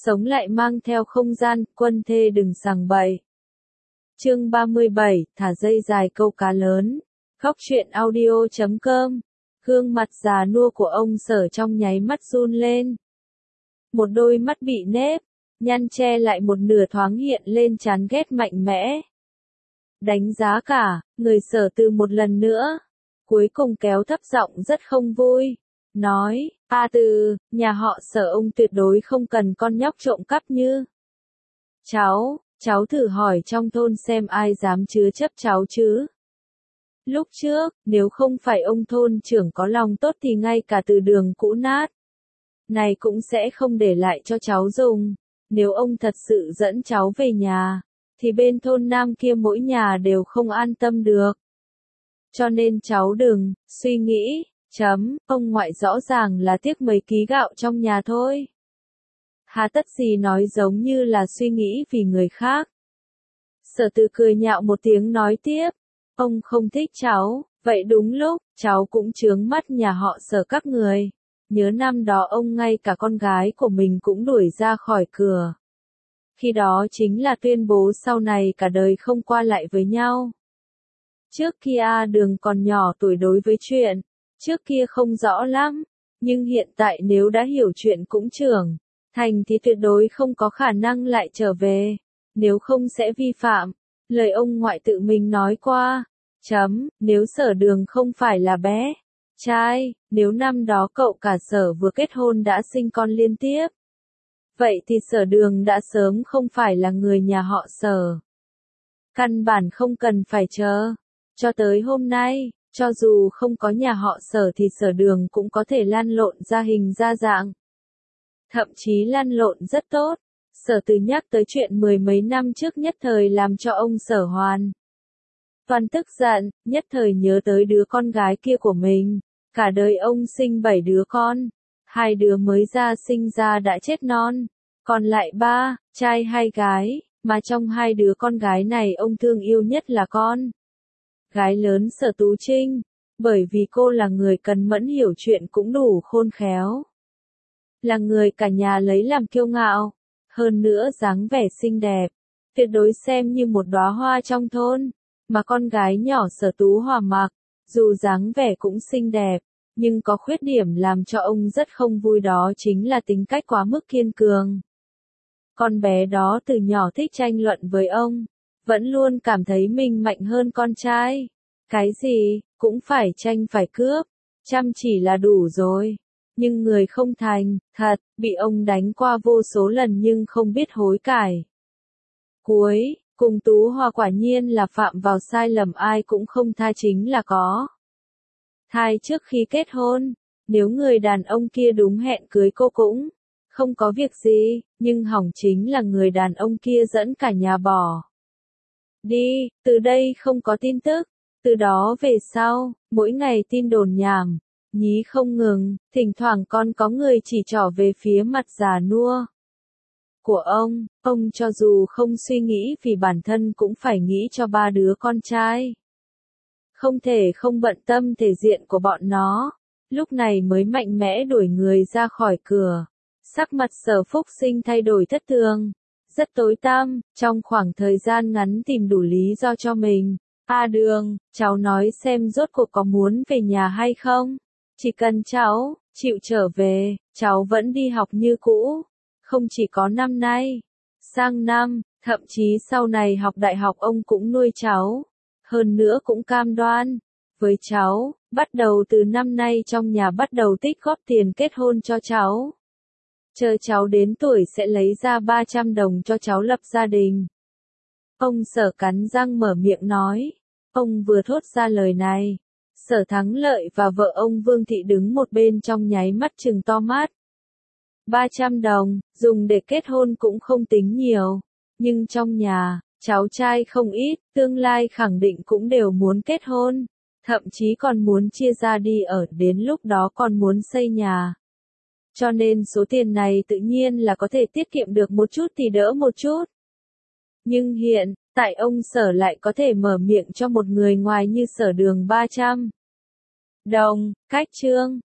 sống lại mang theo không gian, quân thê đừng sằng bậy. Chương 37, thả dây dài câu cá lớn. Khóc chuyện audio.com. Gương mặt già nua của ông Sở trong nháy mắt run lên. Một đôi mắt bị nếp, nhăn che lại một nửa thoáng hiện lên chán ghét mạnh mẽ. Đánh giá cả, người Sở từ một lần nữa. Cuối cùng kéo thấp giọng rất không vui. Nói, Từ, nhà họ Sở ông tuyệt đối không cần con nhóc trộm cắp như. Cháu thử hỏi trong thôn xem ai dám chứa chấp cháu chứ. Lúc trước, nếu không phải ông thôn trưởng có lòng tốt thì ngay cả từ đường cũ nát này cũng sẽ không để lại cho cháu dùng. Nếu ông thật sự dẫn cháu về nhà, thì bên thôn Nam kia mỗi nhà đều không an tâm được. Cho nên cháu đừng suy nghĩ. Ông ngoại rõ ràng là tiếc mấy ký gạo trong nhà thôi. Hà tất gì nói giống như là suy nghĩ vì người khác. Sở Từ cười nhạo một tiếng nói tiếp. Ông không thích cháu, vậy đúng lúc, cháu cũng chướng mắt nhà họ Sở các người. Nhớ năm đó ông ngay cả con gái của mình cũng đuổi ra khỏi cửa. Khi đó chính là tuyên bố sau này cả đời không qua lại với nhau. Trước kia Đường còn nhỏ tuổi đối với chuyện trước kia không rõ lắm, nhưng hiện tại nếu đã hiểu chuyện cũng trưởng thành thì tuyệt đối không có khả năng lại trở về, nếu không sẽ vi phạm lời ông ngoại tự mình nói qua. Nếu Sở Đường không phải là bé trai, nếu năm đó cậu cả Sở vừa kết hôn đã sinh con liên tiếp, vậy thì Sở Đường đã sớm không phải là người nhà họ Sở. Căn bản không cần phải chờ cho tới hôm nay. Cho dù không có nhà họ Sở thì Sở Đường cũng có thể lăn lộn ra hình ra dạng. Thậm chí lăn lộn rất tốt. Sở Từ nhắc tới chuyện mười mấy năm trước nhất thời làm cho ông Sở hoàn toàn tức giận, nhất thời nhớ tới đứa con gái kia của mình. Cả đời ông sinh 7 đứa con. 2 đứa mới sinh ra đã chết non. Còn lại 3, trai 2 gái, mà trong 2 đứa con gái này ông thương yêu nhất là con gái lớn Sở Tú Trinh, bởi vì cô là người cần mẫn hiểu chuyện cũng đủ khôn khéo. Là người cả nhà lấy làm kiêu ngạo, hơn nữa dáng vẻ xinh đẹp, tuyệt đối xem như một đóa hoa trong thôn, mà con gái nhỏ Sở Tú Hòa mặc, dù dáng vẻ cũng xinh đẹp, nhưng có khuyết điểm làm cho ông rất không vui, đó chính là tính cách quá mức kiên cường. Con bé đó từ nhỏ thích tranh luận với ông. Vẫn luôn cảm thấy mình mạnh hơn con trai. Cái gì, cũng phải tranh phải cướp. Chăm chỉ là đủ rồi. Nhưng người không thành, thật, bị ông đánh qua vô số lần nhưng không biết hối cải. Cuối cùng Tú Hòa quả nhiên là phạm vào sai lầm ai cũng không tha, chính là có thai trước khi kết hôn. Nếu người đàn ông kia đúng hẹn cưới cô cũng không có việc gì, nhưng hỏng chính là người đàn ông kia dẫn cả nhà bỏ đi, từ đây không có tin tức. Từ đó về sau, mỗi ngày tin đồn nhảm nhí không ngừng, thỉnh thoảng còn có người chỉ trỏ về phía mặt già nua của ông cho dù không suy nghĩ vì bản thân cũng phải nghĩ cho 3 đứa con trai. Không thể không bận tâm thể diện của bọn nó, lúc này mới mạnh mẽ đuổi người ra khỏi cửa. Sắc mặt Sở Phúc Sinh thay đổi thất thường, rất tối tăm, trong khoảng thời gian ngắn tìm đủ lý do cho mình. Đường, cháu nói xem rốt cuộc có muốn về nhà hay không? Chỉ cần cháu chịu trở về, cháu vẫn đi học như cũ. Không chỉ có năm nay, sang năm, thậm chí sau này học đại học ông cũng nuôi cháu. Hơn nữa cũng cam đoan với cháu, bắt đầu từ năm nay trong nhà bắt đầu tích góp tiền kết hôn cho cháu. Chờ cháu đến tuổi sẽ lấy ra 300 đồng cho cháu lập gia đình. Ông Sở cắn răng mở miệng nói. Ông vừa thốt ra lời này, Sở Thắng Lợi và vợ ông Vương Thị đứng một bên trong nháy mắt trừng to mắt. 300 đồng, dùng để kết hôn cũng không tính nhiều. Nhưng trong nhà, cháu trai không ít, tương lai khẳng định cũng đều muốn kết hôn. Thậm chí còn muốn chia ra đi ở, đến lúc đó còn muốn xây nhà. Cho nên số tiền này tự nhiên là có thể tiết kiệm được một chút thì đỡ một chút. Nhưng hiện tại ông Sở lại có thể mở miệng cho một người ngoài như Sở Đường 300 đồng, cách trương,